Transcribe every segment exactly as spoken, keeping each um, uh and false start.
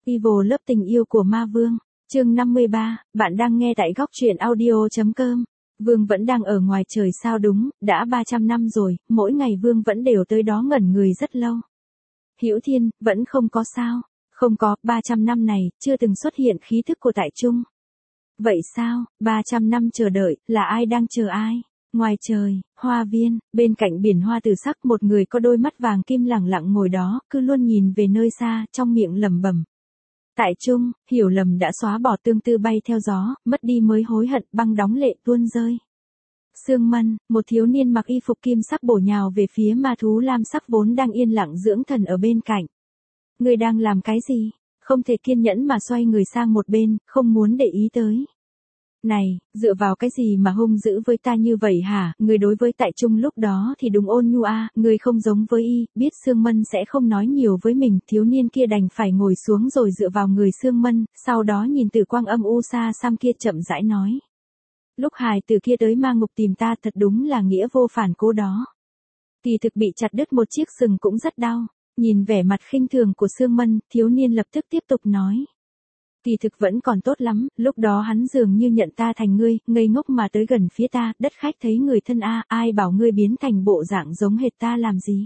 Evil lớp tình yêu của ma vương, chương năm mươi ba, bạn đang nghe tại góc truyện audio.com. Vương vẫn đang ở ngoài trời sao đúng, đã ba trăm năm rồi, mỗi ngày Vương vẫn đều tới đó ngẩn người rất lâu. Hữu Thiên, vẫn không có sao? Không có, ba trăm năm này, chưa từng xuất hiện khí thức của Tại Trung. Vậy sao, ba trăm năm chờ đợi, là ai đang chờ ai? Ngoài trời, hoa viên, bên cạnh biển hoa tử sắc một người có đôi mắt vàng kim lẳng lặng ngồi đó, cứ luôn nhìn về nơi xa, trong miệng lẩm bẩm. Tại Trung, hiểu lầm đã xóa bỏ tương tư bay theo gió, mất đi mới hối hận, băng đóng lệ tuôn rơi. Sương Mân, một thiếu niên mặc y phục kim sắc bổ nhào về phía ma thú lam sắc vốn đang yên lặng dưỡng thần ở bên cạnh. Người đang làm cái gì? Không thể kiên nhẫn mà xoay người sang một bên, không muốn để ý tới. Này, dựa vào cái gì mà hung dữ với ta như vậy hả? Người đối với Tại Trung lúc đó thì đúng ôn nhu a, người không giống với y, biết Sương Mân sẽ không nói nhiều với mình, thiếu niên kia đành phải ngồi xuống rồi dựa vào người Sương Mân, sau đó nhìn Tử Quang âm u xa xăm kia chậm rãi nói. Lúc hài từ kia tới ma ngục tìm ta thật đúng là nghĩa vô phản cố đó. Kỳ thực bị chặt đứt một chiếc sừng cũng rất đau. Nhìn vẻ mặt khinh thường của Sương Mân, thiếu niên lập tức tiếp tục nói. Kỳ thực vẫn còn tốt lắm, lúc đó hắn dường như nhận ta thành ngươi, ngây ngốc mà tới gần phía ta, đất khách thấy người thân a, ai bảo ngươi biến thành bộ dạng giống hệt ta làm gì.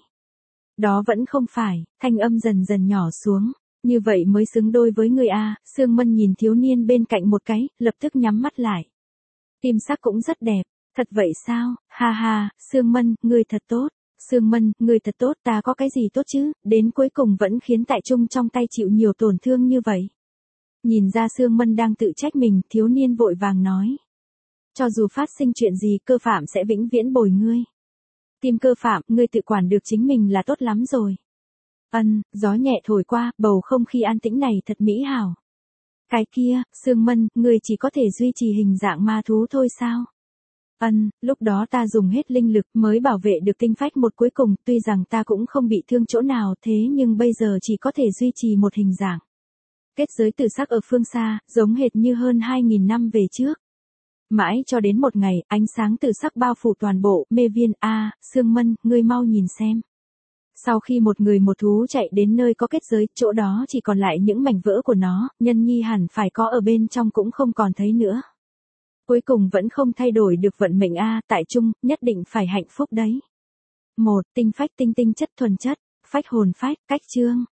Đó vẫn không phải, thanh âm dần dần nhỏ xuống, như vậy mới xứng đôi với ngươi a. Sương Mân nhìn thiếu niên bên cạnh một cái, lập tức nhắm mắt lại. Tim sắc cũng rất đẹp, thật vậy sao, ha ha, Sương Mân, ngươi thật tốt. Sương Mân, ngươi thật tốt, ta có cái gì tốt chứ, đến cuối cùng vẫn khiến Tại Trung trong tay chịu nhiều tổn thương như vậy. Nhìn ra Sương Mân đang tự trách mình, thiếu niên vội vàng nói. Cho dù phát sinh chuyện gì, Cơ Phạm sẽ vĩnh viễn bồi ngươi. Tim Cơ Phạm, ngươi tự quản được chính mình là tốt lắm rồi. Ân, gió nhẹ thổi qua, bầu không khí an tĩnh này thật mỹ hảo. Cái kia, Sương Mân, ngươi chỉ có thể duy trì hình dạng ma thú thôi sao? Ân, lúc đó ta dùng hết linh lực mới bảo vệ được tinh phách một cuối cùng, tuy rằng ta cũng không bị thương chỗ nào thế nhưng bây giờ chỉ có thể duy trì một hình dạng. Kết giới tử sắc ở phương xa, giống hệt như hơn hai nghìn năm về trước. Mãi cho đến một ngày, ánh sáng tử sắc bao phủ toàn bộ, mê viên, a, à, Sương Mân, ngươi mau nhìn xem. Sau khi một người một thú chạy đến nơi có kết giới, chỗ đó chỉ còn lại những mảnh vỡ của nó, nhân nhi hẳn phải có ở bên trong cũng không còn thấy nữa. Cuối cùng vẫn không thay đổi được vận mệnh a, Tại Trung, nhất định phải hạnh phúc đấy. Một, tinh phách tinh tinh chất thuần chất, phách hồn phách, cách chương.